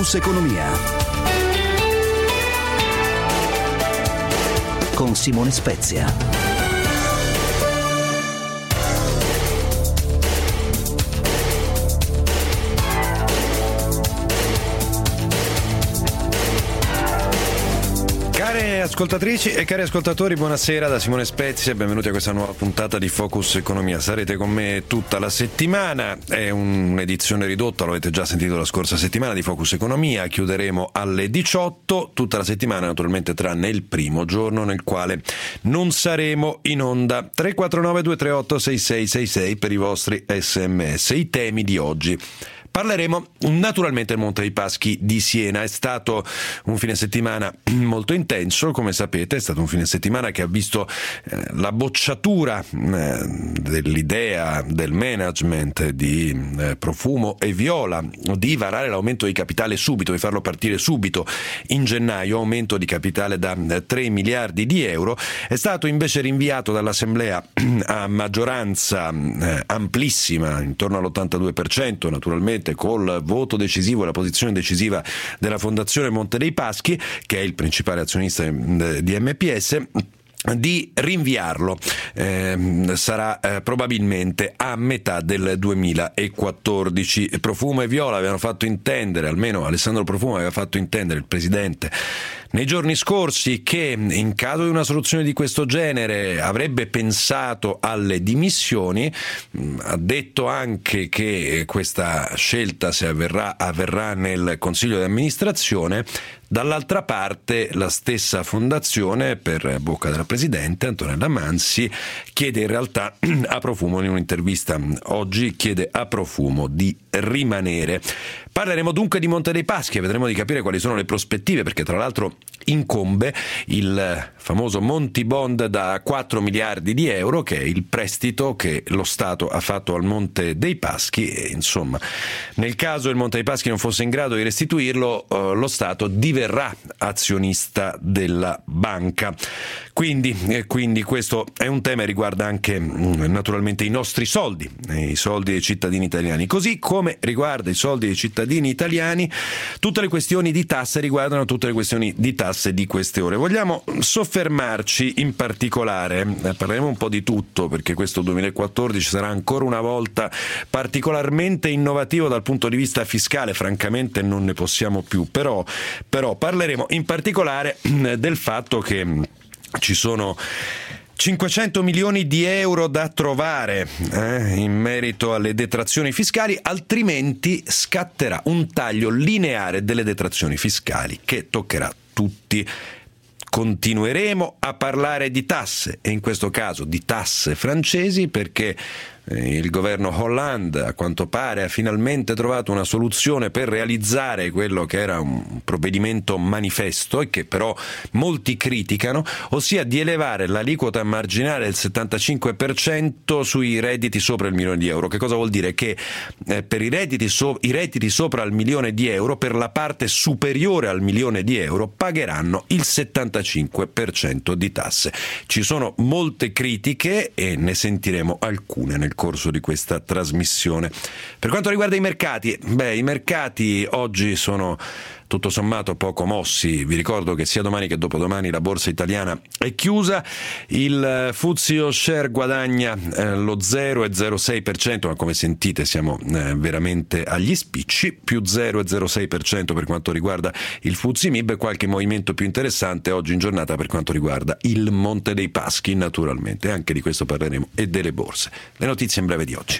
Focus Economia con Simone Spezia. Care ascoltatrici e cari ascoltatori, buonasera da Simone Spezia e benvenuti a questa nuova puntata di Focus Economia. Sarete con me tutta la settimana, è un'edizione ridotta, lo avete già sentito la scorsa settimana, di Focus Economia. Chiuderemo alle 18, tutta la settimana naturalmente tranne il primo giorno nel quale non saremo in onda. 349 238 6666 per i vostri sms. I temi di oggi. Parleremo naturalmente del Monte dei Paschi di Siena. È stato un fine settimana molto intenso, come sapete, è stato un fine settimana che ha visto la bocciatura dell'idea del management di Profumo e Viola di varare l'aumento di capitale subito, di farlo partire subito in gennaio, aumento di capitale da 3 miliardi di euro. È stato invece rinviato dall'Assemblea a maggioranza amplissima, intorno all'82%, naturalmente col voto decisivo e la posizione decisiva della Fondazione Monte dei Paschi, che è il principale azionista di MPS, di rinviarlo. Sarà probabilmente a metà del 2014. Profumo e Viola avevano fatto intendere, almeno Alessandro Profumo aveva fatto intendere, il presidente, nei giorni scorsi, che in caso di una soluzione di questo genere avrebbe pensato alle dimissioni. Ha detto anche che questa scelta, se avverrà nel Consiglio di amministrazione. Dall'altra parte la stessa fondazione, per bocca della presidente Antonella Mansi, chiede in realtà a Profumo, in un'intervista oggi, chiede a Profumo di rimanere. Parleremo dunque di Monte dei Paschi e vedremo di capire quali sono le prospettive, perché tra l'altro incombe il famoso Monti Bond da 4 miliardi di euro, che è il prestito che lo Stato ha fatto al Monte dei Paschi e, insomma, nel caso il Monte dei Paschi non fosse in grado di restituirlo, lo Stato diverrà azionista della banca. Quindi questo è un tema e riguarda anche naturalmente i nostri soldi, i soldi dei cittadini italiani, così come riguarda i soldi dei cittadini italiani. Tutte le questioni di tasse riguardano tutte le questioni di tasse di queste ore. Vogliamo soffermarci in particolare, parleremo un po' di tutto, perché questo 2014 sarà ancora una volta particolarmente innovativo dal punto di vista fiscale, francamente non ne possiamo più, però parleremo in particolare del fatto che ci sono 500 milioni di euro da trovare in merito alle detrazioni fiscali, altrimenti scatterà un taglio lineare delle detrazioni fiscali che toccherà tutti. Continueremo a parlare di tasse, e in questo caso di tasse francesi, perché il governo Hollande a quanto pare ha finalmente trovato una soluzione per realizzare quello che era un provvedimento manifesto e che però molti criticano, ossia di elevare l'aliquota marginale del 75% sui redditi sopra il milione di euro. Che cosa vuol dire? Che per i redditi sopra il milione di euro, per la parte superiore al milione di euro, pagheranno il 75% di tasse. Ci sono molte critiche e ne sentiremo alcune nel corso di questa trasmissione. Per quanto riguarda i mercati, i mercati oggi sono tutto sommato poco mossi. Vi ricordo che sia domani che dopodomani la borsa italiana è chiusa. Il FTSE All Share guadagna lo 0,06%, ma come sentite siamo veramente agli spicci, più 0,06% per quanto riguarda il FTSE MIB, e qualche movimento più interessante oggi in giornata per quanto riguarda il Monte dei Paschi, naturalmente. Anche di questo parleremo, e delle borse. Le notizie in breve di oggi.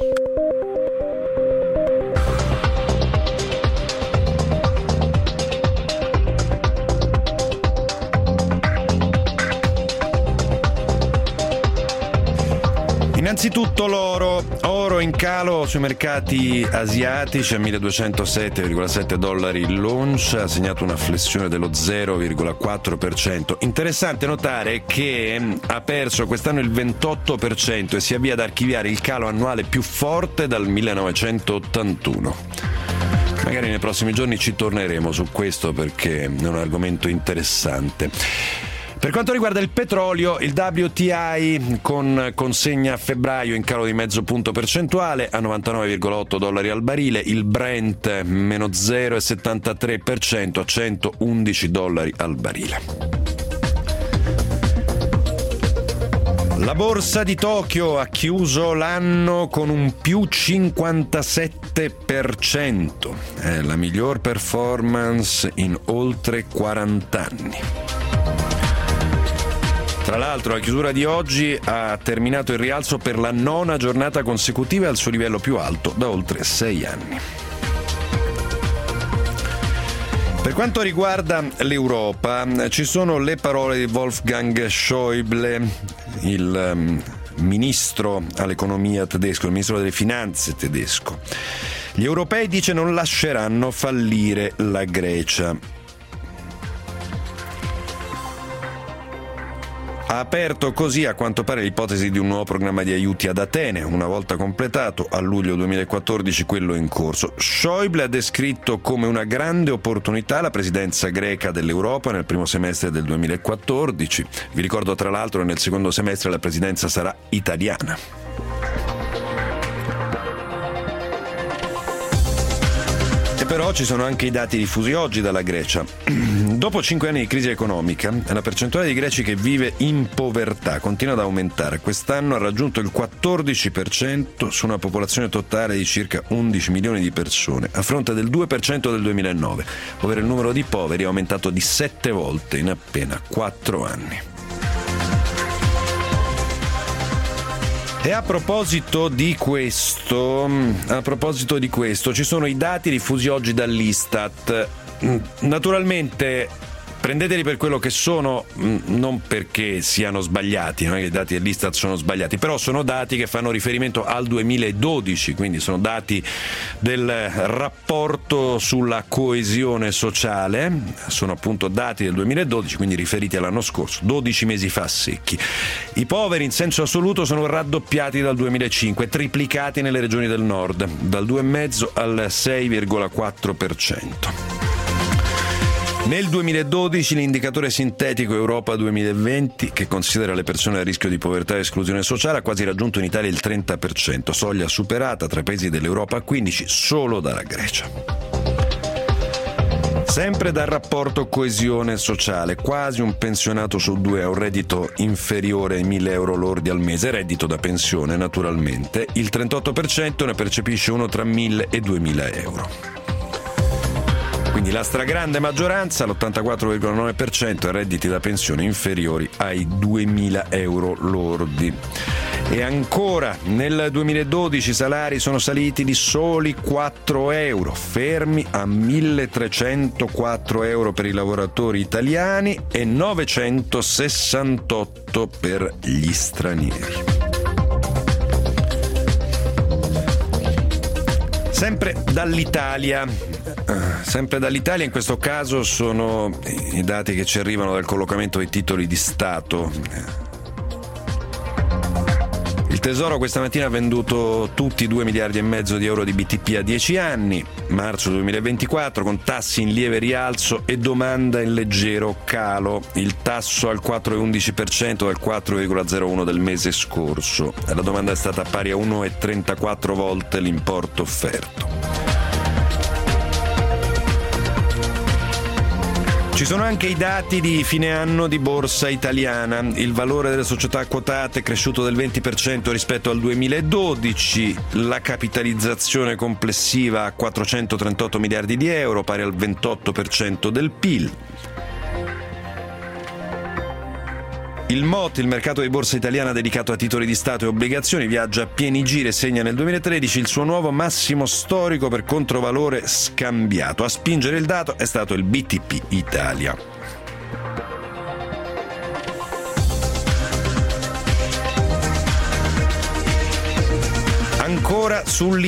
Innanzitutto oro in calo sui mercati asiatici a $1.207,7 l'oncia, ha segnato una flessione dello 0,4%. Interessante notare che ha perso quest'anno il 28% e si avvia ad archiviare il calo annuale più forte dal 1981. Magari nei prossimi giorni ci torneremo su questo perché è un argomento interessante. Per quanto riguarda il petrolio, il WTI con consegna a febbraio in calo di mezzo punto percentuale a $99,8 al barile, il Brent meno 0,73% a $111 al barile. La borsa di Tokyo ha chiuso l'anno con un più 57%, è la miglior performance in oltre 40 anni. Tra l'altro, la chiusura di oggi ha terminato il rialzo per la 9ª giornata consecutiva al suo livello più alto da oltre 6 anni. Per quanto riguarda l'Europa, ci sono le parole di Wolfgang Schäuble, il ministro all'economia tedesco, il ministro delle finanze tedesco. Gli europei, dice, non lasceranno fallire la Grecia. Ha aperto così, a quanto pare, l'ipotesi di un nuovo programma di aiuti ad Atene, una volta completato a luglio 2014 quello in corso. Schäuble ha descritto come una grande opportunità la presidenza greca dell'Europa nel primo semestre del 2014. Vi ricordo, tra l'altro, che nel secondo semestre la presidenza sarà italiana. E però ci sono anche i dati diffusi oggi dalla Grecia. Dopo 5 anni di crisi economica, la percentuale di greci che vive in povertà continua ad aumentare. Quest'anno ha raggiunto il 14% su una popolazione totale di circa 11 milioni di persone, a fronte del 2% del 2009, ovvero il numero di poveri è aumentato di 7 volte in appena 4 anni. E a proposito di questo, ci sono i dati diffusi oggi dall'Istat. Naturalmente prendeteli per quello che sono, non perché siano sbagliati, non è che i dati dell'Istat sono sbagliati, però sono dati che fanno riferimento al 2012, quindi sono dati del rapporto sulla coesione sociale, sono appunto dati del 2012, quindi riferiti all'anno scorso, 12 mesi fa secchi. I poveri in senso assoluto sono raddoppiati dal 2005, triplicati nelle regioni del nord, dal 2,5 al 6,4%. Nel 2012 l'indicatore sintetico Europa 2020, che considera le persone a rischio di povertà e esclusione sociale, ha quasi raggiunto in Italia il 30%, soglia superata tra i paesi dell'Europa a 15 solo dalla Grecia. Sempre dal rapporto coesione sociale, quasi un pensionato su 2 ha un reddito inferiore ai 1.000 euro lordi al mese, reddito da pensione naturalmente, il 38% ne percepisce uno tra 1.000 e 2.000 euro. Quindi la stragrande maggioranza, l'84,9%, ha redditi da pensione inferiori ai 2.000 euro lordi. E ancora, nel 2012 i salari sono saliti di soli 4 euro, fermi a 1.304 euro per i lavoratori italiani e 968 per gli stranieri. Sempre dall'Italia, in questo caso sono i dati che ci arrivano dal collocamento dei titoli di Stato. Il Tesoro questa mattina ha venduto tutti 2,5 miliardi di euro di BTP a 10 anni, marzo 2024, con tassi in lieve rialzo e domanda in leggero calo. Il tasso al 4,11% dal 4,01% del mese scorso. La domanda è stata pari a 1,34 volte l'importo offerto. Ci sono anche i dati di fine anno di borsa italiana. Il valore delle società quotate è cresciuto del 20% rispetto al 2012, la capitalizzazione complessiva a 438 miliardi di euro, pari al 28% del PIL. Il MOT, il mercato di borsa italiana dedicato a titoli di Stato e obbligazioni, viaggia a pieni giri e segna nel 2013 il suo nuovo massimo storico per controvalore scambiato. A spingere il dato è stato il BTP Italia. Ancora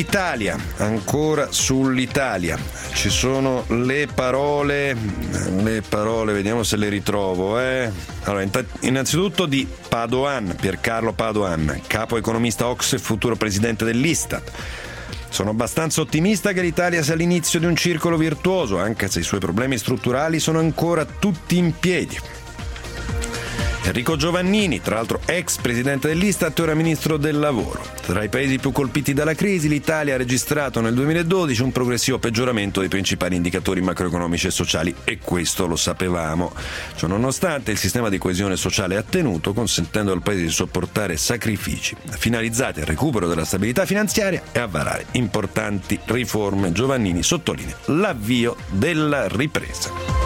sull'Italia. Ci sono le parole, vediamo se le ritrovo. Allora, innanzitutto di Padoan, Piercarlo Padoan, capo economista OCSE e futuro presidente dell'Istat. Sono abbastanza ottimista che l'Italia sia all'inizio di un circolo virtuoso, anche se i suoi problemi strutturali sono ancora tutti in piedi. Enrico Giovannini, tra l'altro ex presidente dell'Istat e ora ministro del lavoro. Tra i paesi più colpiti dalla crisi, l'Italia ha registrato nel 2012 un progressivo peggioramento dei principali indicatori macroeconomici e sociali, e questo lo sapevamo. Ciò nonostante, il sistema di coesione sociale ha tenuto, consentendo al paese di sopportare sacrifici finalizzati al recupero della stabilità finanziaria e a varare importanti riforme. Giovannini sottolinea l'avvio della ripresa.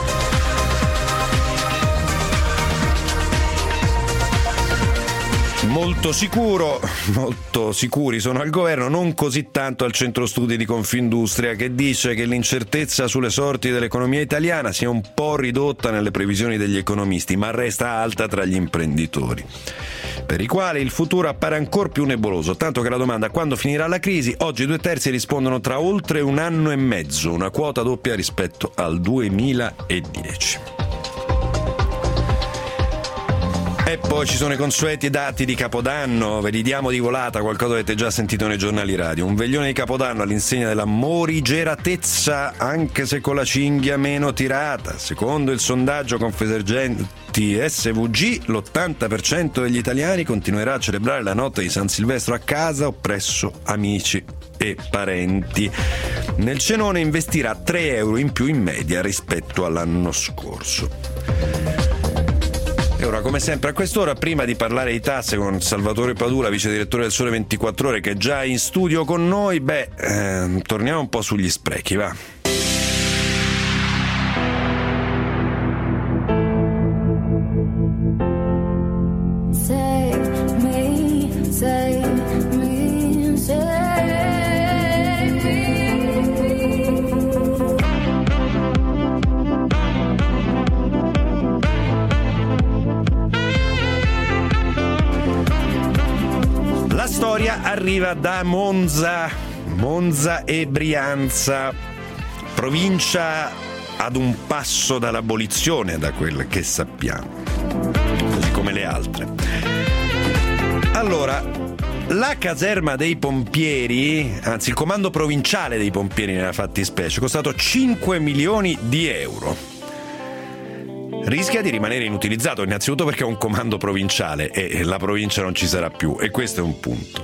Molto sicuri sono al governo, non così tanto al centro studi di Confindustria, che dice che l'incertezza sulle sorti dell'economia italiana sia un po' ridotta nelle previsioni degli economisti, ma resta alta tra gli imprenditori, per i quali il futuro appare ancora più nebuloso, tanto che la domanda quando finirà la crisi, oggi 2/3 rispondono tra oltre un anno e mezzo, una quota doppia rispetto al 2010. E poi ci sono i consueti dati di Capodanno, ve li diamo di volata, qualcosa avete già sentito nei giornali radio. Un veglione di Capodanno all'insegna della morigeratezza, anche se con la cinghia meno tirata. Secondo il sondaggio Confesergenti SVG, l'80% degli italiani continuerà a celebrare la notte di San Silvestro a casa o presso amici e parenti. Nel cenone investirà 3 euro in più in media rispetto all'anno scorso. E ora, come sempre, a quest'ora, prima di parlare di tasse con Salvatore Padula, vice direttore del Sole 24 Ore, che è già in studio con noi, torniamo un po' sugli sprechi, va. Arriva da Monza e Brianza, provincia ad un passo dall'abolizione, da quel che sappiamo, così come le altre. Allora, la caserma dei pompieri, anzi il comando provinciale dei pompieri nella fattispecie, è costato 5 milioni di euro. Rischia di rimanere inutilizzato, innanzitutto perché è un comando provinciale e la provincia non ci sarà più, e questo è un punto.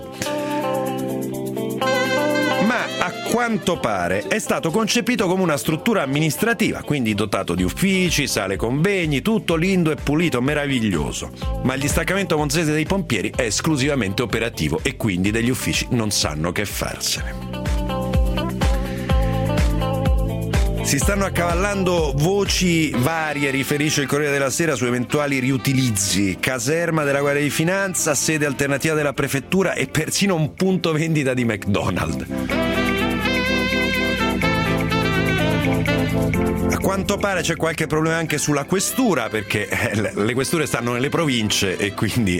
A quanto pare è stato concepito come una struttura amministrativa, quindi dotato di uffici, sale convegni, tutto lindo e pulito, meraviglioso. Ma il distaccamento monzese dei pompieri è esclusivamente operativo e quindi degli uffici non sanno che farsene. Si stanno accavallando voci varie, riferisce il Corriere della Sera, su eventuali riutilizzi. Caserma della Guardia di Finanza, sede alternativa della prefettura e persino un punto vendita di McDonald's. A quanto pare c'è qualche problema anche sulla questura, perché le questure stanno nelle province e quindi...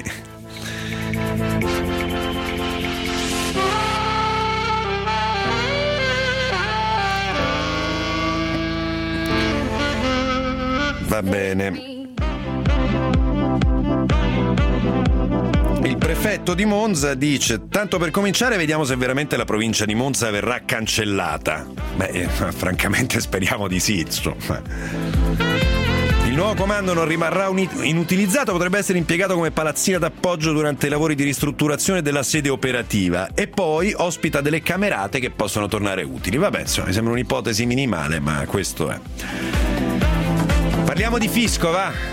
Va bene. Il prefetto di Monza dice: tanto per cominciare vediamo se veramente la provincia di Monza verrà cancellata. Francamente speriamo di sì, insomma. Il nuovo comando non rimarrà inutilizzato, potrebbe essere impiegato come palazzina d'appoggio durante i lavori di ristrutturazione della sede operativa e poi ospita delle camerate che possono tornare utili. Vabbè, insomma, mi sembra un'ipotesi minimale, ma questo è. Parliamo di fisco, va?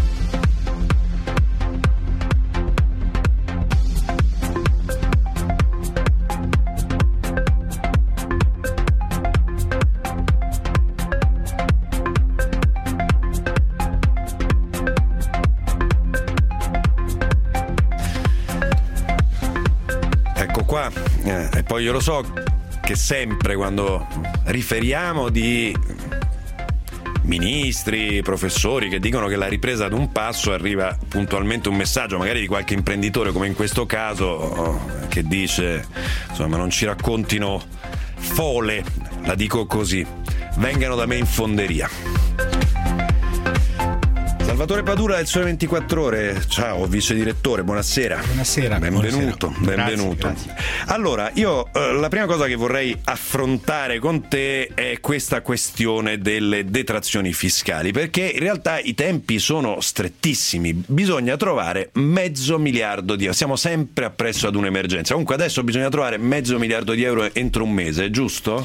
Ecco qua, e poi io lo so che sempre quando riferiamo di ministri, professori che dicono che la ripresa ad un passo, arriva puntualmente un messaggio magari di qualche imprenditore, come in questo caso, che dice insomma non ci raccontino fole, la dico così, vengano da me in fonderia. Salvatore Padula del Sole 24 Ore, ciao vice direttore, buonasera. Buonasera. Benvenuto. Grazie. Allora, io la prima cosa che vorrei affrontare con te è questa questione delle detrazioni fiscali, perché in realtà i tempi sono strettissimi, bisogna trovare $500 miliardi. Siamo sempre appresso ad un'emergenza. Comunque adesso bisogna trovare $500 miliardi entro un mese, giusto?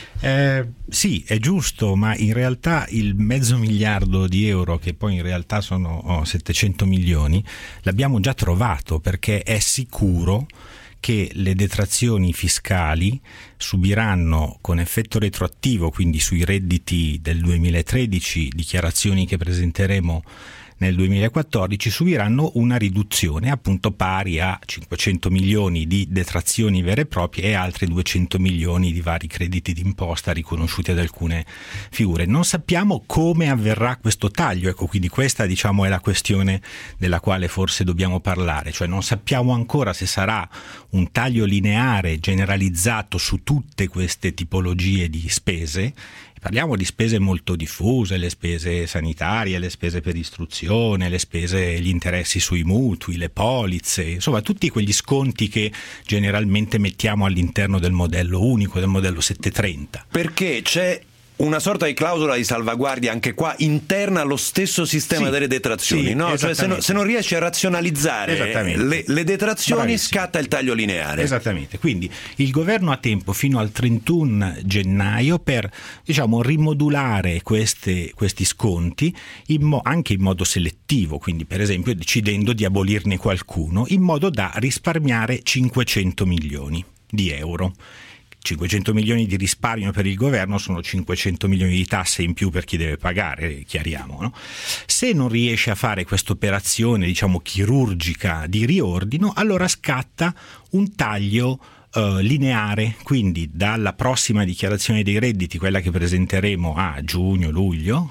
Sì, è giusto, ma in realtà il $500 miliardi, che poi in realtà sono 700 milioni, l'abbiamo già trovato, perché è sicuro che le detrazioni fiscali subiranno con effetto retroattivo, quindi sui redditi del 2013, dichiarazioni che presenteremo nel 2014, subiranno una riduzione appunto pari a 500 milioni di detrazioni vere e proprie e altri 200 milioni di vari crediti d'imposta riconosciuti ad alcune figure. Non sappiamo come avverrà questo taglio, ecco, quindi questa è la questione della quale forse dobbiamo parlare, cioè non sappiamo ancora se sarà un taglio lineare generalizzato su tutte queste tipologie di spese. Parliamo di spese molto diffuse, le spese sanitarie, le spese per istruzione, le spese, gli interessi sui mutui, le polizze, insomma tutti quegli sconti che generalmente mettiamo all'interno del modello unico, del modello 730. Perché c'è una sorta di clausola di salvaguardia anche qua interna allo stesso sistema delle detrazioni, no? Cioè se non riesci a razionalizzare le detrazioni, bravissimo, scatta il taglio lineare. Esattamente, quindi il governo ha tempo fino al 31 gennaio per rimodulare questi sconti anche in modo selettivo, quindi per esempio decidendo di abolirne qualcuno, in modo da risparmiare 500 milioni di euro. 500 milioni di risparmio per il governo sono 500 milioni di tasse in più per chi deve pagare, chiariamo, no? Se non riesce a fare questa operazione, chirurgica di riordino, allora scatta un taglio lineare, quindi dalla prossima dichiarazione dei redditi, quella che presenteremo a giugno-luglio,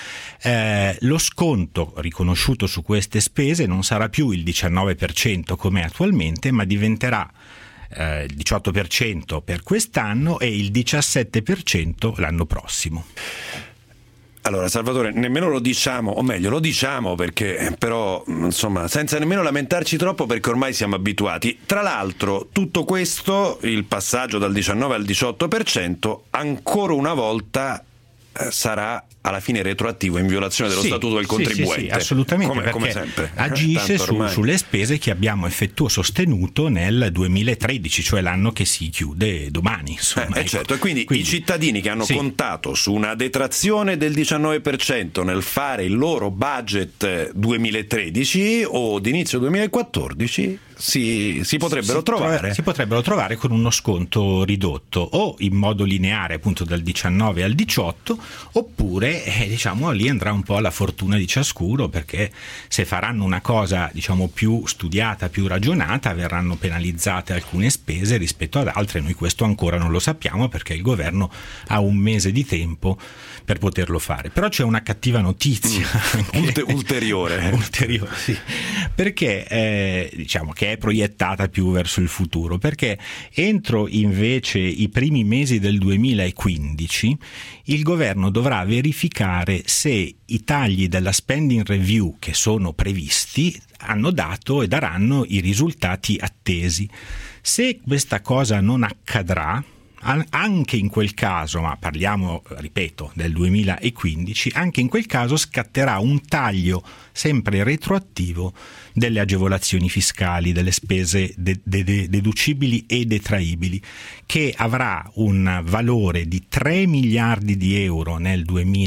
lo sconto riconosciuto su queste spese non sarà più il 19% come attualmente, ma diventerà il 18% per quest'anno e il 17% l'anno prossimo. Allora Salvatore, nemmeno lo diciamo, o meglio lo diciamo perché però insomma senza nemmeno lamentarci troppo, perché ormai siamo abituati. Tra l'altro tutto questo, il passaggio dal 19 al 18%, ancora una volta sarà alla fine retroattivo, in violazione dello statuto del contribuente. Sì, assolutamente, come sempre. Agisce sulle spese che abbiamo sostenuto nel 2013, cioè l'anno che si chiude domani. Certo, e quindi i cittadini che hanno contato su una detrazione del 19% nel fare il loro budget 2013 o d'inizio 2014 si potrebbero trovare. Si potrebbero trovare con uno sconto ridotto, o in modo lineare appunto dal 19 al 18, oppure lì andrà un po' alla fortuna di ciascuno, perché se faranno una cosa più studiata, più ragionata, verranno penalizzate alcune spese rispetto ad altre. Noi questo ancora non lo sappiamo, perché il governo ha un mese di tempo per poterlo fare. Però c'è una cattiva notizia ulteriore, sì, perché che è proiettata più verso il futuro, perché entro invece i primi mesi del 2015 il governo dovrà verificare se i tagli della spending review che sono previsti hanno dato e daranno i risultati attesi. Se questa cosa non accadrà, anche in quel caso, ma parliamo, ripeto, del 2015, anche in quel caso scatterà un taglio sempre retroattivo delle agevolazioni fiscali, delle spese deducibili e detraibili, che avrà un valore di 3 miliardi di euro nel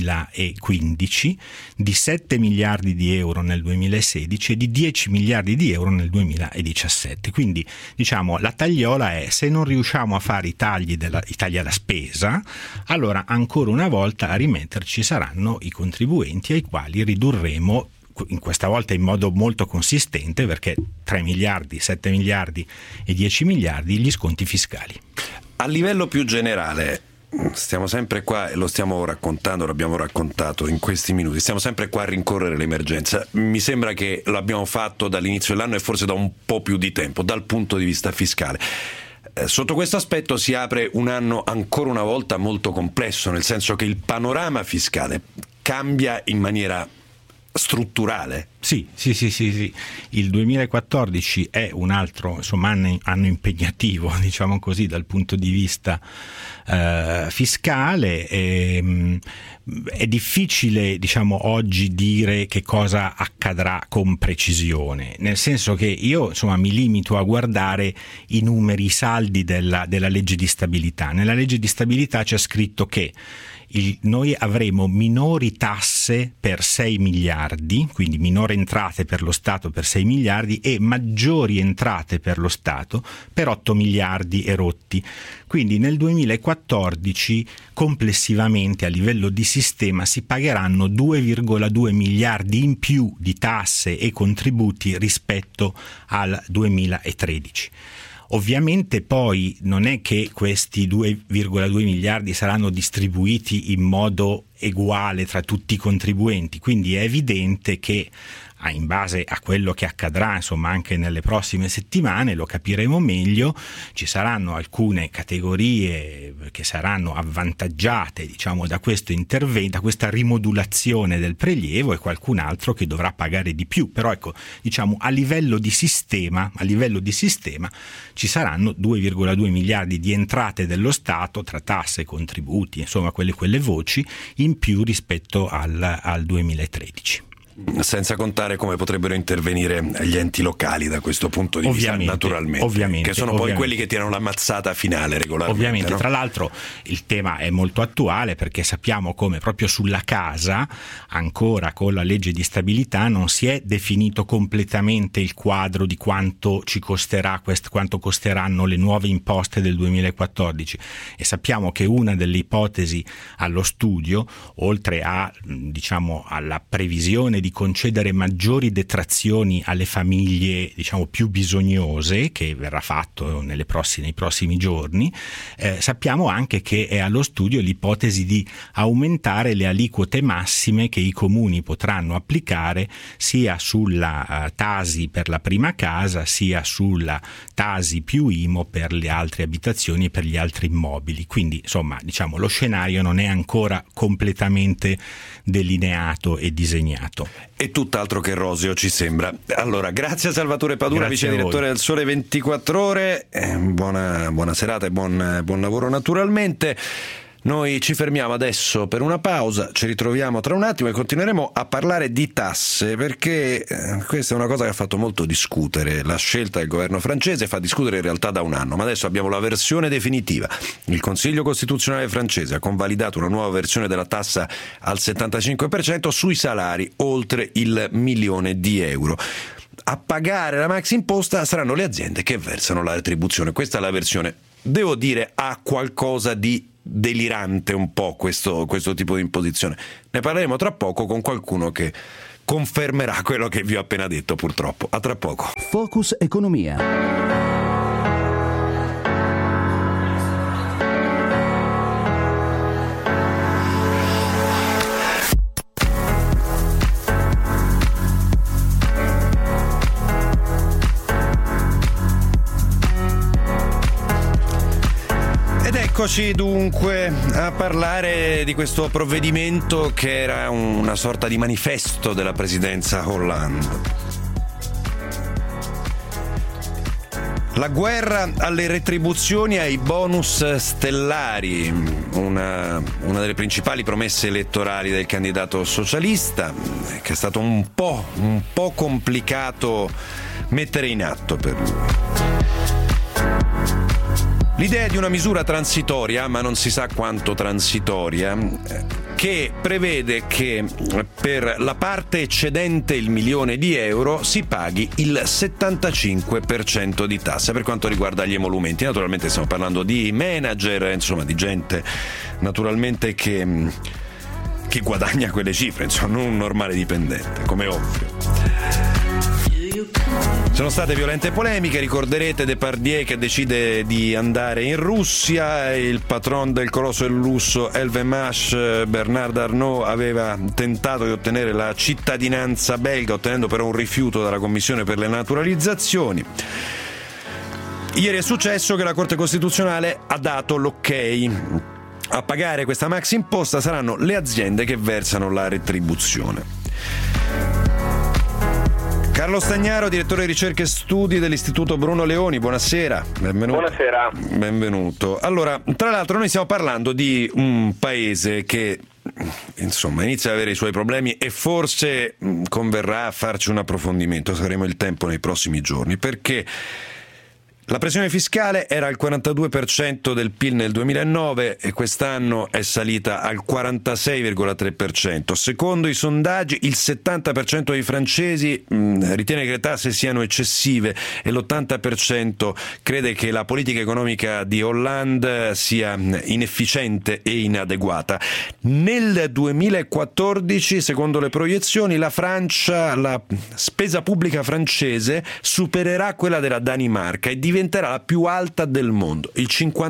2015, di 7 miliardi di euro nel 2016 e di 10 miliardi di euro nel 2017. Quindi la tagliola è: se non riusciamo a fare i tagli alla spesa, allora ancora una volta a rimetterci saranno i contribuenti, ai quali ridurremo, in questa volta in modo molto consistente, perché 3 miliardi, 7 miliardi e 10 miliardi gli sconti fiscali. A livello più generale, stiamo sempre qua e lo stiamo raccontando, l'abbiamo raccontato in questi minuti, stiamo sempre qua a rincorrere l'emergenza. Mi sembra che l'abbiamo fatto dall'inizio dell'anno e forse da un po' più di tempo, dal punto di vista fiscale. Sotto questo aspetto si apre un anno ancora una volta molto complesso, nel senso che il panorama fiscale cambia in maniera strutturale. Sì. Il 2014 è un altro anno impegnativo, diciamo così, dal punto di vista fiscale. È difficile, diciamo, oggi dire che cosa accadrà con precisione, nel senso che io mi limito a guardare i numeri, i saldi della legge di stabilità. Nella legge di stabilità c'è scritto che noi avremo minori tasse per 6 miliardi, quindi minori entrate per lo Stato per 6 miliardi e maggiori entrate per lo Stato per 8 miliardi e rotti. Quindi nel 2014 complessivamente a livello di sistema si pagheranno 2,2 miliardi in più di tasse e contributi rispetto al 2013. Ovviamente poi non è che questi 2,2 miliardi saranno distribuiti in modo uguale tra tutti i contribuenti, quindi è evidente che in base a quello che accadrà anche nelle prossime settimane, lo capiremo meglio, ci saranno alcune categorie che saranno avvantaggiate da questo intervento, da questa rimodulazione del prelievo, e qualcun altro che dovrà pagare di più. Però a livello di sistema ci saranno 2,2 miliardi di entrate dello Stato tra tasse e contributi, quelle voci in più rispetto al 2013. Senza contare come potrebbero intervenire gli enti locali da questo punto di vista, naturalmente, che sono poi quelli che tirano la mazzata finale regolarmente. Ovviamente, no? Tra l'altro il tema è molto attuale, perché sappiamo come proprio sulla casa, ancora con la legge di stabilità, non si è definito completamente il quadro di quanto ci costerà, quanto costeranno le nuove imposte del 2014, e sappiamo che una delle ipotesi allo studio, oltre a alla previsione di concedere maggiori detrazioni alle famiglie più bisognose, che verrà fatto nei prossimi giorni, sappiamo anche che è allo studio l'ipotesi di aumentare le aliquote massime che i comuni potranno applicare sia sulla Tasi per la prima casa, sia sulla Tasi più IMO per le altre abitazioni e per gli altri immobili. Quindi lo scenario non è ancora completamente delineato e disegnato. E tutt'altro che roseo, ci sembra. Allora, grazie a Salvatore Padura, vice direttore del Sole 24 Ore. Buona serata e buon lavoro naturalmente. Noi ci fermiamo adesso per una pausa, ci ritroviamo tra un attimo e continueremo a parlare di tasse, perché questa è una cosa che ha fatto molto discutere. La scelta del governo francese fa discutere in realtà da un anno, ma adesso abbiamo la versione definitiva. Il Consiglio Costituzionale francese ha convalidato una nuova versione della tassa al 75% sui salari oltre il €1.000.000. A pagare la maxi imposta saranno le aziende che versano la retribuzione. Questa è la versione. Devo dire, ha qualcosa di delirante un po' questo tipo di imposizione. Ne parleremo tra poco con qualcuno che confermerà quello che vi ho appena detto, purtroppo. A tra poco. Focus Economia. Eccoci dunque a parlare di questo provvedimento che era una sorta di manifesto della presidenza Hollande. La guerra alle retribuzioni e ai bonus stellari, una delle principali promesse elettorali del candidato socialista, che è stato un po' complicato mettere in atto per lui. L'idea di una misura transitoria, ma non si sa quanto transitoria, che prevede che per la parte eccedente il €1.000.000 si paghi il 75% di tassa per quanto riguarda gli emolumenti. Naturalmente stiamo parlando di manager, di gente naturalmente che guadagna quelle cifre, non un normale dipendente, come ovvio. Sono state violente polemiche, ricorderete Depardieu che decide di andare in Russia, il patron del colosso del lusso LVMH, Bernard Arnault, aveva tentato di ottenere la cittadinanza belga, ottenendo però un rifiuto dalla Commissione per le naturalizzazioni. Ieri è successo che la Corte Costituzionale ha dato l'ok. A pagare questa maxi imposta saranno le aziende che versano la retribuzione. Carlo Stagnaro, direttore ricerche e studi dell'Istituto Bruno Leoni, buonasera. Benvenuto. Buonasera. Benvenuto. Allora, tra l'altro noi stiamo parlando di un paese che insomma inizia ad avere i suoi problemi e forse converrà farci un approfondimento, saremo il tempo nei prossimi giorni, perché la pressione fiscale era al 42% del PIL nel 2009 e quest'anno è salita al 46,3%. Secondo i sondaggi il 70% dei francesi ritiene che le tasse siano eccessive e l'80% crede che la politica economica di Hollande sia inefficiente e inadeguata. Nel 2014, secondo le proiezioni, la Francia, la spesa pubblica francese supererà quella della Danimarca e diventerà la più alta del mondo, il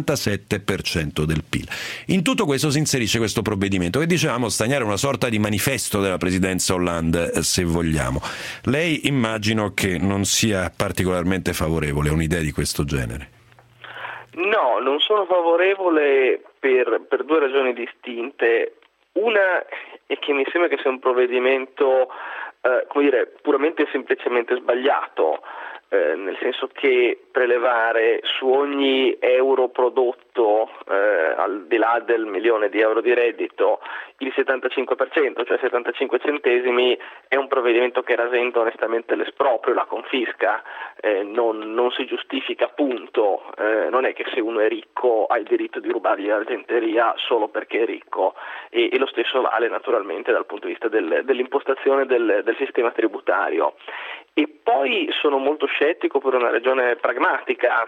57% del PIL. In tutto questo si inserisce questo provvedimento che, dicevamo, Stagnaro, è una sorta di manifesto della presidenza Hollande, se vogliamo. Lei immagino che non sia particolarmente favorevole a un'idea di questo genere. No, non sono favorevole per due ragioni distinte. Una è che mi sembra che sia un provvedimento puramente e semplicemente sbagliato. Nel senso che prelevare su ogni euro prodotto, al di là del milione di euro di reddito, il 75%, cioè 75 centesimi, è un provvedimento che rasenta onestamente l'esproprio, la confisca, non si giustifica, punto. Non è che se uno è ricco ha il diritto di rubargli l'argenteria solo perché è ricco, e lo stesso vale naturalmente dal punto di vista dell'impostazione del sistema tributario. E poi sono molto scettico per una ragione pragmatica.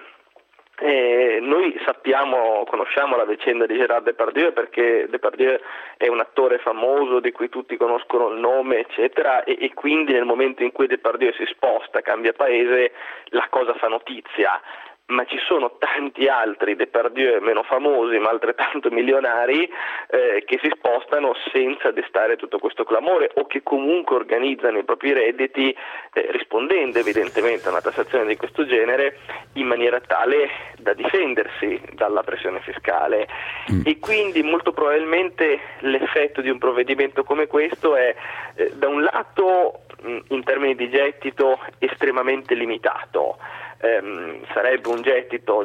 Noi conosciamo la vicenda di Gérard Depardieu, perché Depardieu è un attore famoso di cui tutti conoscono il nome, eccetera, e quindi nel momento in cui Depardieu si sposta, cambia paese, la cosa fa notizia. Ma ci sono tanti altri Depardieu meno famosi ma altrettanto milionari che si spostano senza destare tutto questo clamore, o che comunque organizzano i propri redditi rispondendo evidentemente a una tassazione di questo genere in maniera tale da difendersi dalla pressione fiscale. E quindi molto probabilmente l'effetto di un provvedimento come questo è da un lato in termini di gettito estremamente limitato. Sarebbe un gettito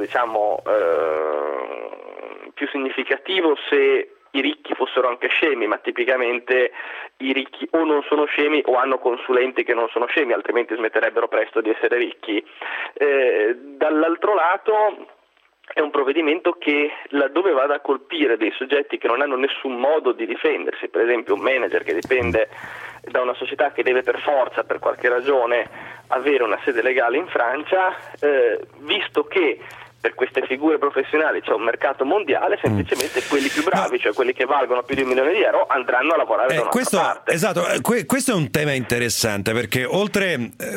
più significativo se i ricchi fossero anche scemi, ma tipicamente i ricchi o non sono scemi o hanno consulenti che non sono scemi, altrimenti smetterebbero presto di essere ricchi. Dall'altro lato è un provvedimento che, laddove vada a colpire dei soggetti che non hanno nessun modo di difendersi, per esempio un manager che dipende da una società che deve per forza, per qualche ragione, avere una sede legale in Francia, visto che per queste figure professionali c'è un mercato mondiale, semplicemente quelli più bravi, cioè quelli che valgono più di 1 milione di euro, andranno a lavorare da un'altra parte. Esatto, questo è un tema interessante, perché oltre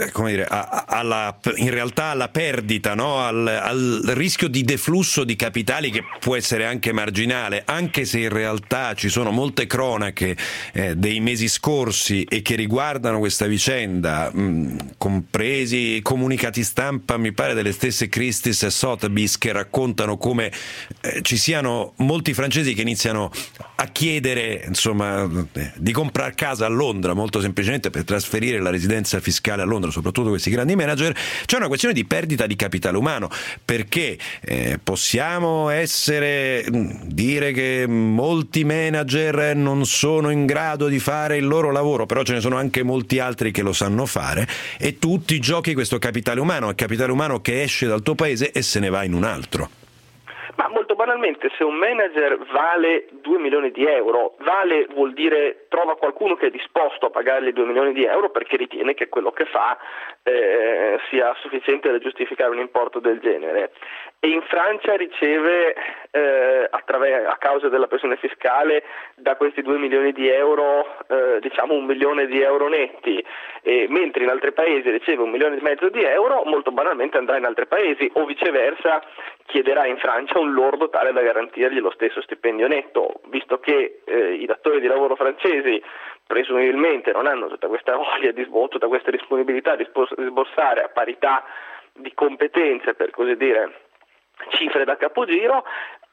in realtà alla perdita, no? al rischio di deflusso di capitali, che può essere anche marginale, anche se in realtà ci sono molte cronache dei mesi scorsi e che riguardano questa vicenda, compresi comunicati stampa, mi pare, delle stesse Christie's e Sotheby's, che raccontano come ci siano molti francesi che iniziano a chiedere, insomma, di comprare casa a Londra, molto semplicemente per trasferire la residenza fiscale a Londra, soprattutto questi grandi manager. C'è una questione di perdita di capitale umano, perché possiamo dire che molti manager non sono in grado di fare il loro lavoro, però ce ne sono anche molti altri che lo sanno fare, e tutti giochi questo capitale umano, è capitale umano che esce dal tuo paese e se ne va in un altro. Ma molto banalmente, se un manager vale 2 milioni di euro, vuol dire trova qualcuno che è disposto a pagargli 2 milioni di euro perché ritiene che quello che fa sia sufficiente da giustificare un importo del genere. E in Francia riceve, a causa della pressione fiscale, da questi 2 milioni di euro, 1 milione di euro netti, mentre in altri paesi riceve 1,5 milioni di euro, molto banalmente andrà in altri paesi, o viceversa chiederà in Francia un lordo tale da garantirgli lo stesso stipendio netto, visto che i datori di lavoro francesi presumibilmente non hanno tutta questa voglia di tutta questa disponibilità di sborsare a parità di competenze, per così dire, cifre da capogiro.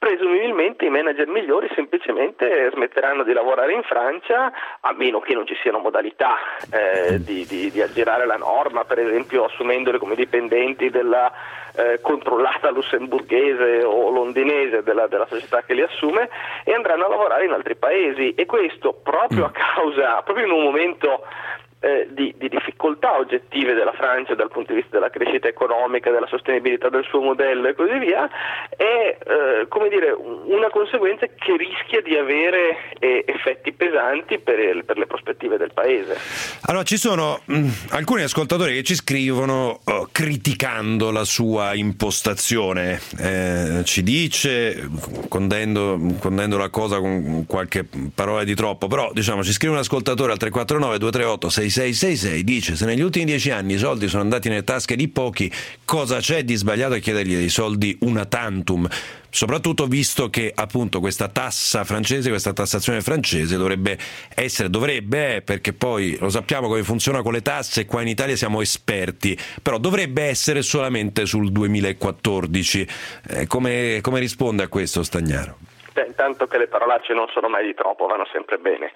presumibilmente i manager migliori semplicemente smetteranno di lavorare in Francia, a meno che non ci siano modalità di aggirare la norma, per esempio assumendoli come dipendenti della controllata lussemburghese o londinese della società che li assume, e andranno a lavorare in altri paesi, e questo proprio proprio in un momento di difficoltà oggettive della Francia dal punto di vista della crescita economica, della sostenibilità del suo modello e così via, è una conseguenza che rischia di avere effetti pesanti per le prospettive del paese. Allora, ci sono alcuni ascoltatori che ci scrivono criticando la sua impostazione, ci dice, condendo la cosa con qualche parola di troppo, però diciamo ci scrive un ascoltatore al 349 238 6666, dice: se negli ultimi 10 anni i soldi sono andati nelle tasche di pochi, cosa c'è di sbagliato a chiedergli dei soldi una tantum? Soprattutto visto che appunto questa tassa francese, questa tassazione francese dovrebbe, perché poi lo sappiamo come funziona con le tasse, qua in Italia siamo esperti, però dovrebbe essere solamente sul 2014. Come risponde a questo Stagnaro? Intanto che le parolacce non sono mai di troppo, vanno sempre bene.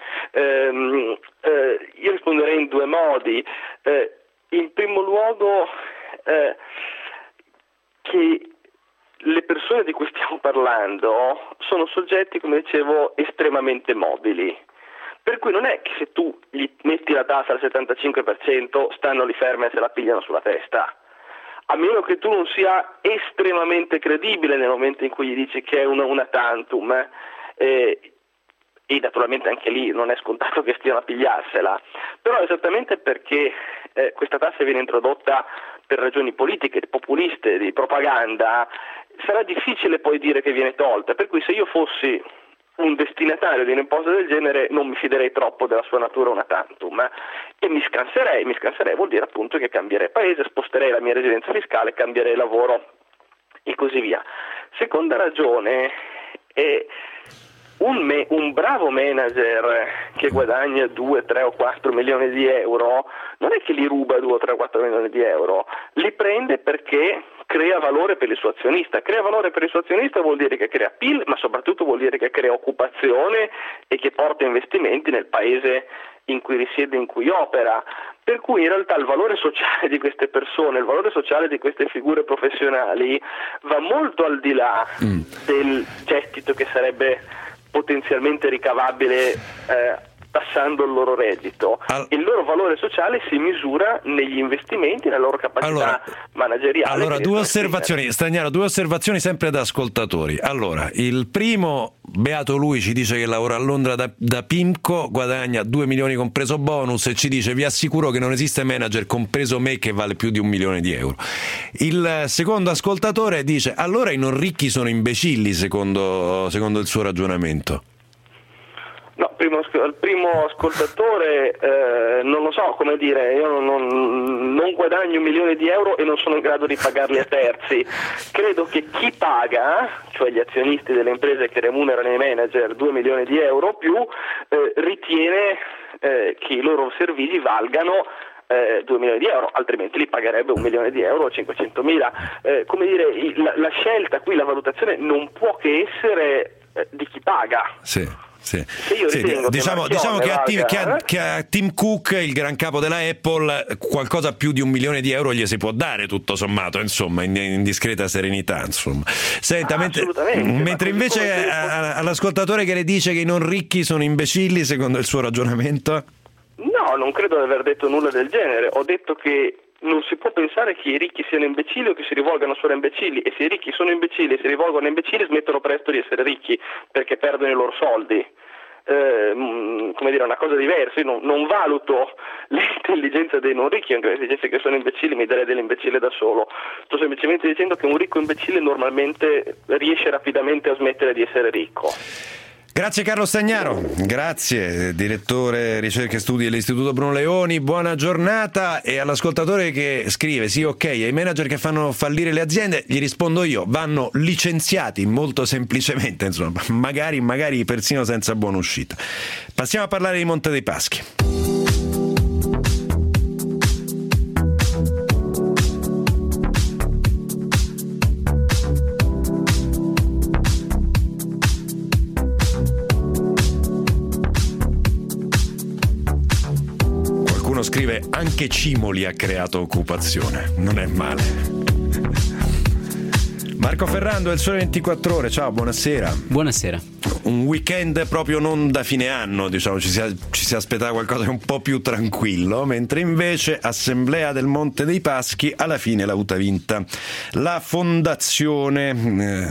Io risponderei in due modi. In primo luogo che le persone di cui stiamo parlando sono soggetti, come dicevo, estremamente mobili. Per cui non è che se tu gli metti la tassa al 75% stanno lì ferme e se la pigliano sulla testa. A meno che tu non sia estremamente credibile nel momento in cui gli dici che è una tantum, e naturalmente anche lì non è scontato che stiano a pigliarsela, però esattamente perché questa tassa viene introdotta per ragioni politiche, populiste, di propaganda, sarà difficile poi dire che viene tolta, per cui se io fossi un destinatario di un'imposta del genere non mi fiderei troppo della sua natura una tantum, e mi scanserei vuol dire appunto che cambierei paese, sposterei la mia residenza fiscale, cambierei lavoro e così via. Seconda ragione è un bravo manager che guadagna 2, 3 o 4 milioni di euro non è che li ruba 2, 3 o 4 milioni di euro, li prende perché crea valore per il suo azionista. Crea valore per il suo azionista vuol dire che crea PIL, ma soprattutto vuol dire che crea occupazione e che porta investimenti nel paese in cui risiede, in cui opera. Per cui in realtà il valore sociale di queste persone, il valore sociale di queste figure professionali va molto al di là del gettito che sarebbe potenzialmente ricavabile tassando il loro reddito. Il loro valore sociale si misura negli investimenti, nella loro capacità manageriale. Allora, due osservazioni, Stagnaro, sempre da ascoltatori. Allora, il primo, beato lui, ci dice che lavora a Londra da Pimco, guadagna 2 milioni compreso bonus, e ci dice: vi assicuro che non esiste manager, compreso me, che vale più di 1 milione di euro. Il secondo ascoltatore dice: allora i non ricchi sono imbecilli, secondo il suo ragionamento. No, il primo ascoltatore non lo so come dire, io non guadagno 1 milione di euro e non sono in grado di pagarli a terzi. Credo che chi paga, cioè gli azionisti delle imprese che remunerano i manager 2 milioni di euro più, ritiene che i loro servizi valgano 2 milioni di euro, altrimenti li pagherebbe 1 milione di euro o 500.000. Come dire, la scelta qui, la valutazione non può che essere di chi paga. Sì. Diciamo che a Tim Cook, il gran capo della Apple, qualcosa più di 1 milione di euro gli si può dare, tutto sommato, insomma, in discreta serenità, insomma. Senta, mentre invece all'ascoltatore che le dice che i non ricchi sono imbecilli, secondo il suo ragionamento? No, non credo di aver detto nulla del genere. Ho detto che non si può pensare che i ricchi siano imbecilli o che si rivolgano solo a imbecilli, e se i ricchi sono imbecilli e si rivolgono a imbecilli smettono presto di essere ricchi perché perdono i loro soldi. Come dire, una cosa diversa. Io non valuto l'intelligenza dei non ricchi, anche se dicessi che sono imbecilli mi darei dell'imbecille da solo. Sto semplicemente dicendo che un ricco imbecille normalmente riesce rapidamente a smettere di essere ricco. Grazie Carlo Stagnaro, grazie, direttore ricerche e studi dell'Istituto Bruno Leoni, buona giornata. E all'ascoltatore che scrive: sì, ok, ai manager che fanno fallire le aziende gli rispondo io: vanno licenziati, molto semplicemente, insomma, magari persino senza buona uscita. Passiamo a parlare di Monte dei Paschi. anche Cimoli ha creato occupazione, non è male. Marco Ferrando, Il Sole 24 Ore, ciao, buonasera. Buonasera. Un weekend proprio non da fine anno, diciamo, ci si aspettava qualcosa di un po' più tranquillo, mentre invece Assemblea del Monte dei Paschi alla fine l'ha avuta vinta la fondazione.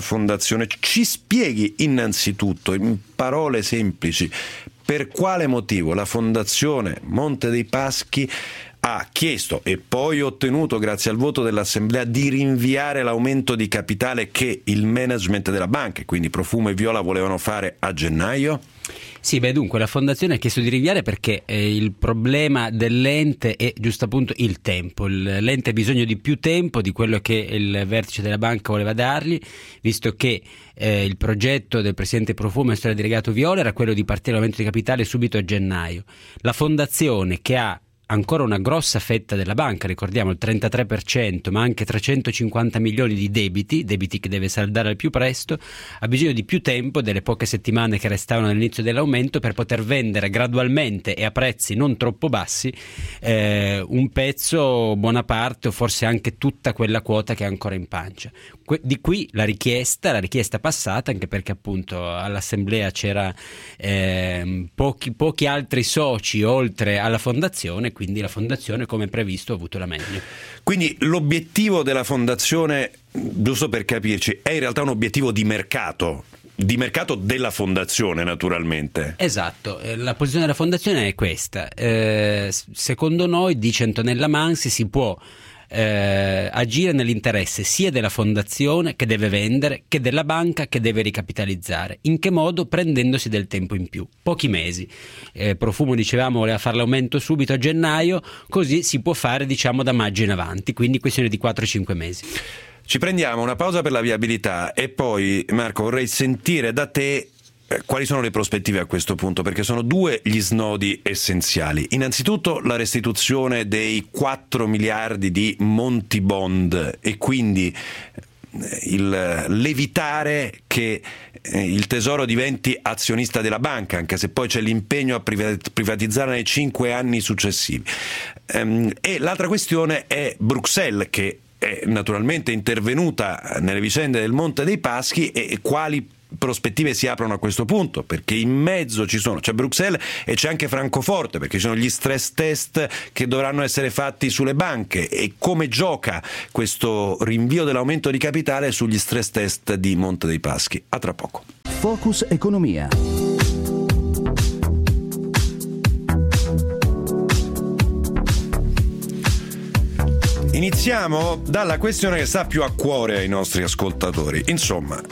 Ci spieghi innanzitutto, in parole semplici, per quale motivo la Fondazione Monte dei Paschi ha chiesto e poi ottenuto, grazie al voto dell'Assemblea, di rinviare l'aumento di capitale che il management della banca, quindi Profumo e Viola, volevano fare a gennaio? Sì, dunque la Fondazione ha chiesto di rinviare perché il problema dell'ente è giusto appunto il tempo. L'ente ha bisogno di più tempo di quello che il vertice della banca voleva dargli, visto che il progetto del presidente Profumo e del delegato Viola era quello di partire l'aumento di capitale subito a gennaio. La Fondazione, che ha ancora una grossa fetta della banca, ricordiamo il 33%, ma anche 350 milioni di debiti che deve saldare al più presto, ha bisogno di più tempo, delle poche settimane che restavano all'inizio dell'aumento, per poter vendere gradualmente e a prezzi non troppo bassi un pezzo, buona parte o forse anche tutta quella quota che è ancora in pancia. Di qui la richiesta passata, anche perché appunto all'assemblea c'era pochi altri soci oltre alla fondazione, quindi la fondazione, come previsto, ha avuto la meglio. Quindi l'obiettivo della fondazione, giusto per capirci, è in realtà un obiettivo di mercato della fondazione, naturalmente. Esatto, la posizione della fondazione è questa. Secondo noi, dice Antonella Mansi, si può agire nell'interesse sia della fondazione, che deve vendere, che della banca, che deve ricapitalizzare. In che modo? Prendendosi del tempo in più, pochi mesi. Profumo, dicevamo, voleva fare l'aumento subito a gennaio, così si può fare, diciamo, da maggio in avanti, quindi questione di 4-5 mesi. Ci prendiamo una pausa per la viabilità e poi, Marco, vorrei sentire da te quali sono le prospettive a questo punto, perché sono due gli snodi essenziali. Innanzitutto la restituzione dei 4 miliardi di Monti Bond e quindi l'evitare che il Tesoro diventi azionista della banca, anche se poi c'è l'impegno a privatizzare nei 5 anni successivi. E l'altra questione è Bruxelles, che è naturalmente intervenuta nelle vicende del Monte dei Paschi, e quali prospettive si aprono a questo punto, perché in mezzo c'è Bruxelles e c'è anche Francoforte, perché ci sono gli stress test che dovranno essere fatti sulle banche, e come gioca questo rinvio dell'aumento di capitale sugli stress test di Monte dei Paschi. A tra poco. Focus Economia. Iniziamo dalla questione che sta più a cuore ai nostri ascoltatori. Insomma,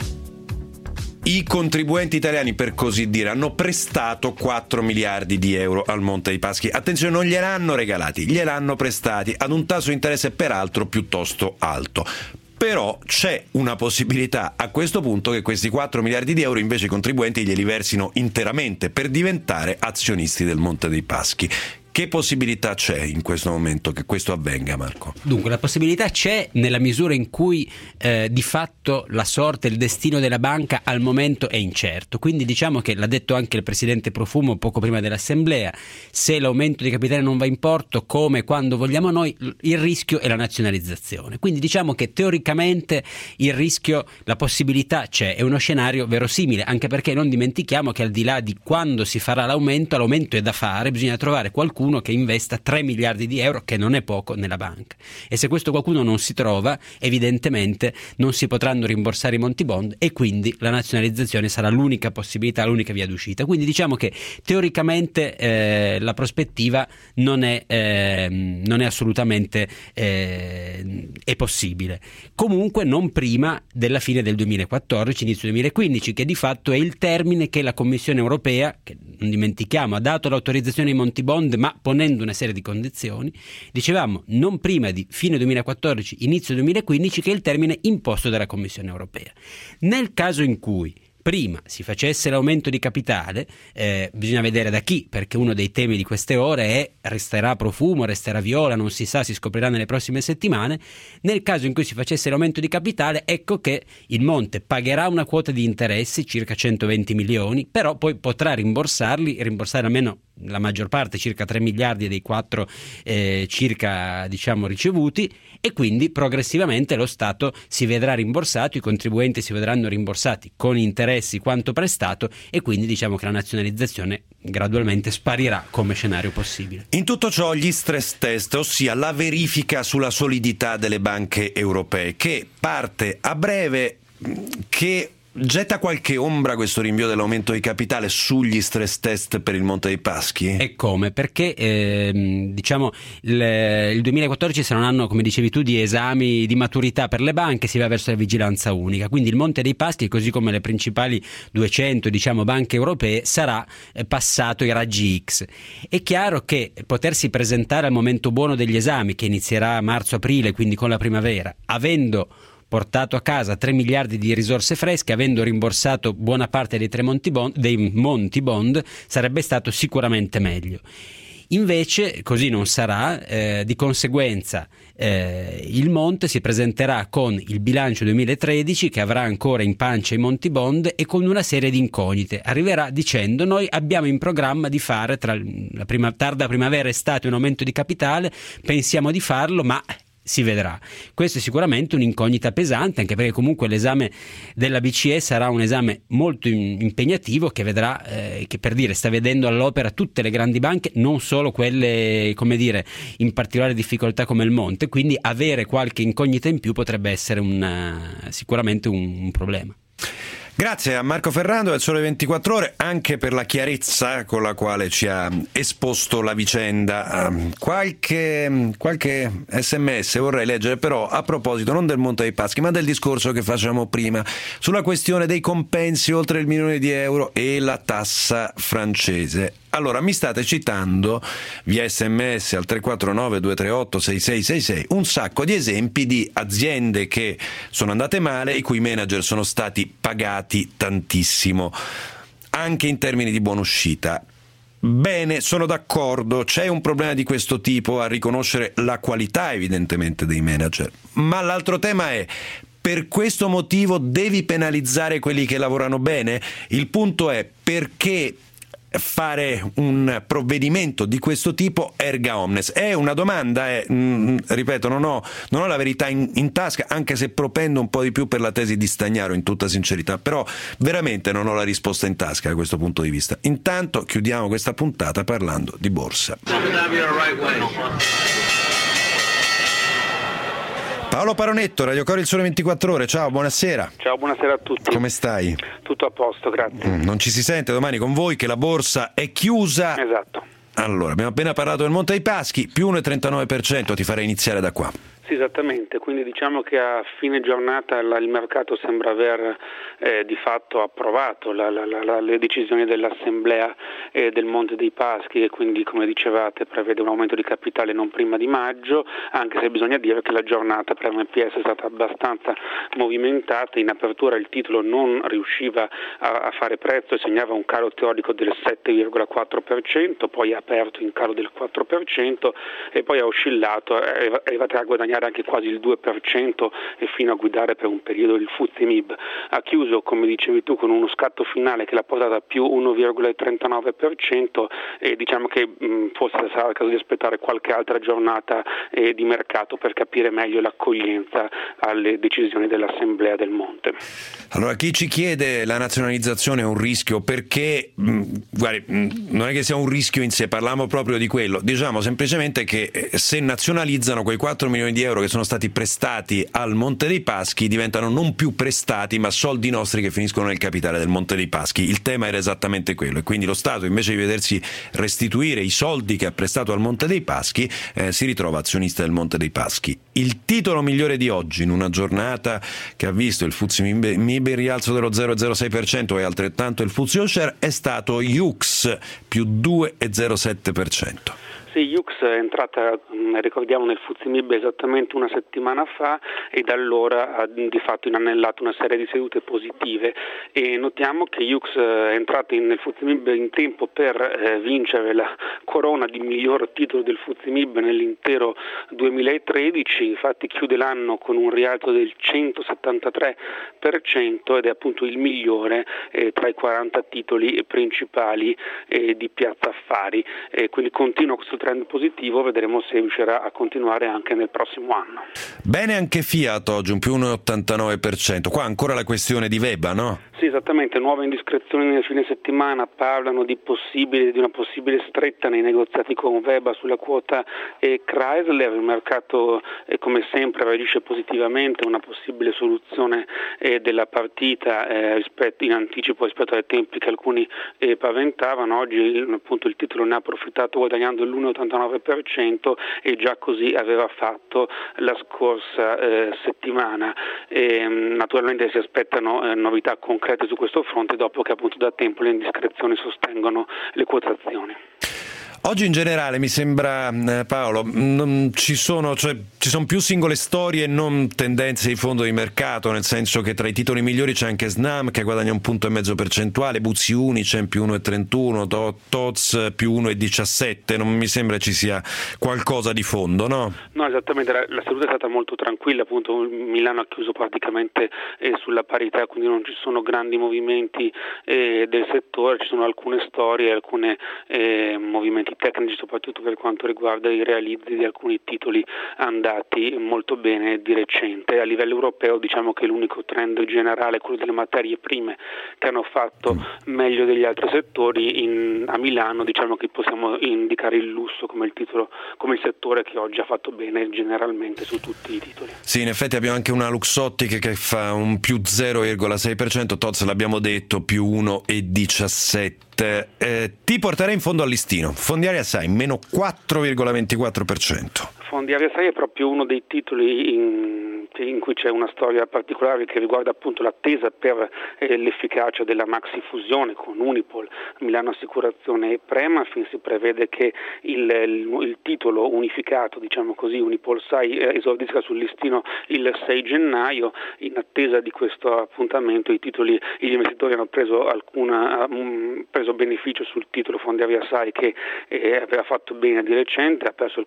i contribuenti italiani, per così dire, hanno prestato 4 miliardi di euro al Monte dei Paschi. Attenzione, non gliel'hanno regalati, gliel'hanno prestati ad un tasso di interesse peraltro piuttosto alto. Però c'è una possibilità a questo punto che questi 4 miliardi di euro invece i contribuenti glieli versino interamente per diventare azionisti del Monte dei Paschi. Che possibilità c'è in questo momento che questo avvenga, Marco? Dunque, la possibilità c'è nella misura in cui di fatto la sorte, il destino della banca al momento è incerto. Quindi diciamo che, l'ha detto anche il presidente Profumo poco prima dell'assemblea, se l'aumento di capitale non va in porto come e quando vogliamo noi, il rischio è la nazionalizzazione. Quindi diciamo che teoricamente il rischio, la possibilità c'è, è uno scenario verosimile, anche perché non dimentichiamo che al di là di quando si farà l'aumento è da fare, bisogna trovare qualcuno che investa 3 miliardi di euro, che non è poco, nella banca. E se questo qualcuno non si trova, evidentemente non si potranno rimborsare i Monti Bond, e quindi la nazionalizzazione sarà l'unica possibilità, l'unica via d'uscita. Quindi diciamo che teoricamente la prospettiva non è assolutamente è possibile. Comunque non prima della fine del 2014, inizio 2015, che di fatto è il termine che la Commissione europea, che non dimentichiamo, ha dato l'autorizzazione ai Monti Bond, ma ponendo una serie di condizioni. Dicevamo non prima di fine 2014, inizio 2015, che è il termine imposto dalla Commissione europea. Nel caso in cui prima si facesse l'aumento di capitale, bisogna vedere da chi, perché uno dei temi di queste ore è: resterà Profumo, resterà Viola, non si sa, si scoprirà nelle prossime settimane. Nel caso in cui si facesse l'aumento di capitale, ecco che il Monte pagherà una quota di interessi, circa 120 milioni, però poi potrà rimborsare almeno la maggior parte, circa 3 miliardi dei 4 circa ricevuti, e quindi progressivamente lo Stato si vedrà rimborsato, i contribuenti si vedranno rimborsati con interessi quanto prestato, e quindi diciamo che la nazionalizzazione gradualmente sparirà come scenario possibile. In tutto ciò gli stress test, ossia la verifica sulla solidità delle banche europee, che parte a breve, che getta qualche ombra questo rinvio dell'aumento di capitale sugli stress test per il Monte dei Paschi? E come? Perché il 2014 sarà un anno, come dicevi tu, di esami di maturità per le banche, si va verso la vigilanza unica, quindi il Monte dei Paschi, così come le principali 200 banche europee, sarà passato i raggi X. È chiaro che potersi presentare al momento buono degli esami, che inizierà a marzo-aprile, quindi con la primavera, avendo portato a casa 3 miliardi di risorse fresche, avendo rimborsato buona parte dei Monti Bond, sarebbe stato sicuramente meglio. Invece così non sarà, di conseguenza il Monte si presenterà con il bilancio 2013 che avrà ancora in pancia i Monti Bond e con una serie di incognite. Arriverà dicendo: noi abbiamo in programma di fare tra la tarda primavera e estate un aumento di capitale, pensiamo di farlo, ma si vedrà. Questo è sicuramente un'incognita pesante, anche perché comunque l'esame della BCE sarà un esame molto impegnativo, che vedrà, che per dire sta vedendo all'opera tutte le grandi banche, non solo quelle in particolare difficoltà come il Monte, quindi avere qualche incognita in più potrebbe essere sicuramente un problema. Grazie a Marco Ferrando del Sole 24 Ore anche per la chiarezza con la quale ci ha esposto la vicenda. Qualche SMS vorrei leggere però a proposito non del Monte dei Paschi ma del discorso che facciamo prima sulla questione dei compensi oltre il €1.000.000 e la tassa francese. Allora, mi state citando via SMS al 349-238-6666 un sacco di esempi di aziende che sono andate male, i cui manager sono stati pagati tantissimo, anche in termini di buonuscita. Bene, sono d'accordo, c'è un problema di questo tipo a riconoscere la qualità evidentemente dei manager, ma l'altro tema è: per questo motivo devi penalizzare quelli che lavorano bene? Il punto è: perché fare un provvedimento di questo tipo erga omnes? È una domanda, ripeto, non ho la verità in tasca, anche se propendo un po' di più per la tesi di Stagnaro, in tutta sincerità, però veramente non ho la risposta in tasca da questo punto di vista. Intanto chiudiamo questa puntata parlando di borsa. Paolo Paronetto, Radio Cori, il Sole 24 Ore, ciao, buonasera. Ciao, buonasera a tutti. Come stai? Tutto a posto, grazie. Non ci si sente domani con voi che la borsa è chiusa. Esatto. Allora, abbiamo appena parlato del Monte dei Paschi, più 1,39%, ti farei iniziare da qua. Sì, esattamente, quindi diciamo che a fine giornata il mercato sembra aver di fatto approvato le decisioni dell'Assemblea del Monte dei Paschi, e quindi, come dicevate, prevede un aumento di capitale non prima di maggio, anche se bisogna dire che la giornata per MPS è stata abbastanza movimentata. In apertura il titolo non riusciva a fare prezzo e segnava un calo teorico del 7,4%, poi ha aperto in calo del 4% e poi ha oscillato, è arrivato a guadagnare anche quasi il 2% e fino a guidare per un periodo il FTSE MIB. Ha chiuso, come dicevi tu, con uno scatto finale che l'ha portata a più 1,39%, e diciamo che forse sarà il caso di aspettare qualche altra giornata di mercato per capire meglio l'accoglienza alle decisioni dell'Assemblea del Monte. Allora, chi ci chiede la nazionalizzazione è un rischio, perché guardi, non è che sia un rischio in sé, parliamo proprio di quello, diciamo semplicemente che se nazionalizzano quei 4 milioni di euro che sono stati prestati al Monte dei Paschi diventano non più prestati ma soldi nostri che finiscono nel capitale del Monte dei Paschi. Il tema era esattamente quello, e quindi lo Stato, invece di vedersi restituire i soldi che ha prestato al Monte dei Paschi, si ritrova azionista del Monte dei Paschi. Il titolo migliore di oggi, in una giornata che ha visto il FTSE MIB in rialzo dello 0,06% e altrettanto il FTSE All Share, è stato YOOX più 2,07%. Sì, Yux è entrata, ricordiamo, nel FTSE MIB esattamente una settimana fa e da allora ha di fatto inanellato una serie di sedute positive e notiamo che Yux è entrata nel FTSE MIB in tempo per vincere la corona di miglior titolo del FTSE MIB nell'intero 2013, infatti chiude l'anno con un rialzo del 173% ed è appunto il migliore tra i 40 titoli principali di Piazza Affari, quindi continua questo trend positivo, vedremo se riuscirà a continuare anche nel prossimo anno. Bene anche Fiat oggi, un più 1,89%, qua ancora la questione di Veba, no? Sì, esattamente, nuove indiscrezioni nel fine settimana parlano di una possibile stretta nei negoziati con Veba sulla quota Chrysler. Il mercato come sempre reagisce positivamente a una possibile soluzione della partita in anticipo rispetto ai tempi che alcuni paventavano. Oggi appunto il titolo ne ha approfittato guadagnando l'1,89% e già così aveva fatto la scorsa settimana. Naturalmente si aspettano novità concrete su questo fronte dopo che appunto da tempo le indiscrezioni sostengono le quotazioni. Oggi in generale mi sembra, Paolo, ci sono più singole storie e non tendenze di fondo di mercato, nel senso che tra i titoli migliori c'è anche Snam che guadagna 1,5 punti percentuale, Buzzi Unicem più 1,31, TOZ più 1,17, non mi sembra ci sia qualcosa di fondo, no? No, esattamente, la seduta è stata molto tranquilla, appunto Milano ha chiuso praticamente sulla parità, quindi non ci sono grandi movimenti del settore, ci sono alcune storie, alcune movimenti tecnici, soprattutto per quanto riguarda i realizzi di alcuni titoli andati molto bene di recente. A livello europeo diciamo che l'unico trend generale è quello delle materie prime che hanno fatto meglio degli altri settori. A Milano diciamo che possiamo indicare il lusso come il settore che oggi ha fatto bene generalmente su tutti i titoli. Sì, in effetti abbiamo anche una Luxottic che fa un più 0,6%, TOZ l'abbiamo detto più 1,17%. Ti porterei in fondo al listino, Fondiaria Sai meno 4,24%. Fondiaria Sai è proprio uno dei titoli in cui c'è una storia particolare che riguarda appunto l'attesa per l'efficacia della maxi fusione con Unipol, Milano Assicurazione e Premafin. Si prevede che il titolo unificato, diciamo così, Unipol Sai, esordisca sul listino il 6 gennaio. In attesa di questo appuntamento gli investitori hanno preso beneficio sul titolo Fondiaria Sai che aveva fatto bene di recente, ha perso il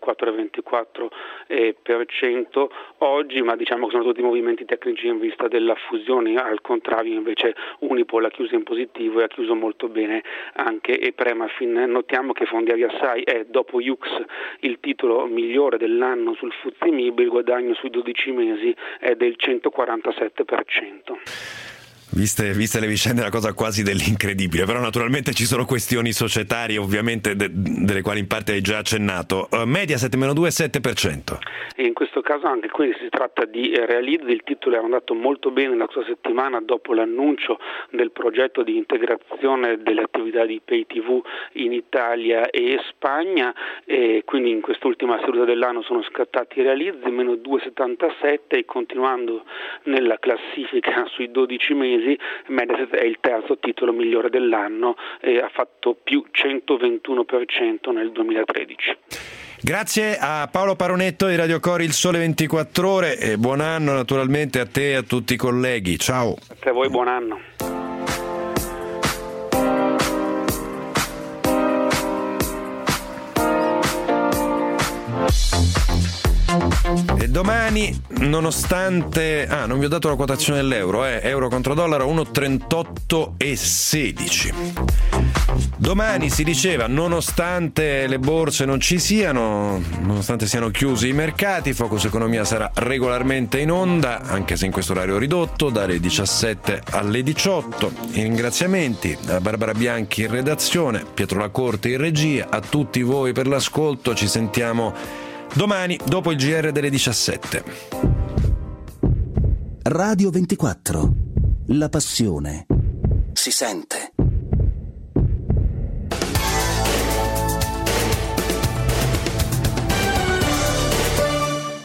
4,24% oggi, ma diciamo che sono tutti movimenti tecnici in vista della fusione. Al contrario invece Unipol ha chiuso in positivo e ha chiuso molto bene anche Premafin. Notiamo che Fondiaria Sai è, dopo Yux, il titolo migliore dell'anno sul FTSE MIB, il guadagno sui 12 mesi è del 147%. Viste le vicende è una cosa quasi dell'incredibile, però naturalmente ci sono questioni societarie ovviamente delle quali in parte hai già accennato. Mediaset meno 2,7%. E in questo caso anche qui si tratta di realizzi, il titolo è andato molto bene la scorsa settimana dopo l'annuncio del progetto di integrazione delle attività di Pay TV in Italia e Spagna, e quindi in quest'ultima seduta dell'anno sono scattati i realizzi, meno 2,77, e continuando nella classifica sui 12 mesi Mediaset è il terzo titolo migliore dell'anno e ha fatto più 121% nel 2013. Grazie a Paolo Paronetto di Radio Cori Il Sole 24 Ore e buon anno naturalmente a te e a tutti i colleghi. Ciao. A voi buon anno. E domani, nonostante non vi ho dato la quotazione dell'euro, euro contro dollaro 1,38,16. Domani si diceva, nonostante le borse non ci siano, nonostante siano chiusi i mercati, Focus Economia sarà regolarmente in onda, anche se in questo orario ridotto, dalle 17 alle 18. I ringraziamenti a Barbara Bianchi in redazione, Pietro Lacorte in regia, a tutti voi per l'ascolto. Ci sentiamo domani dopo il GR delle 17. Radio 24. La passione si sente.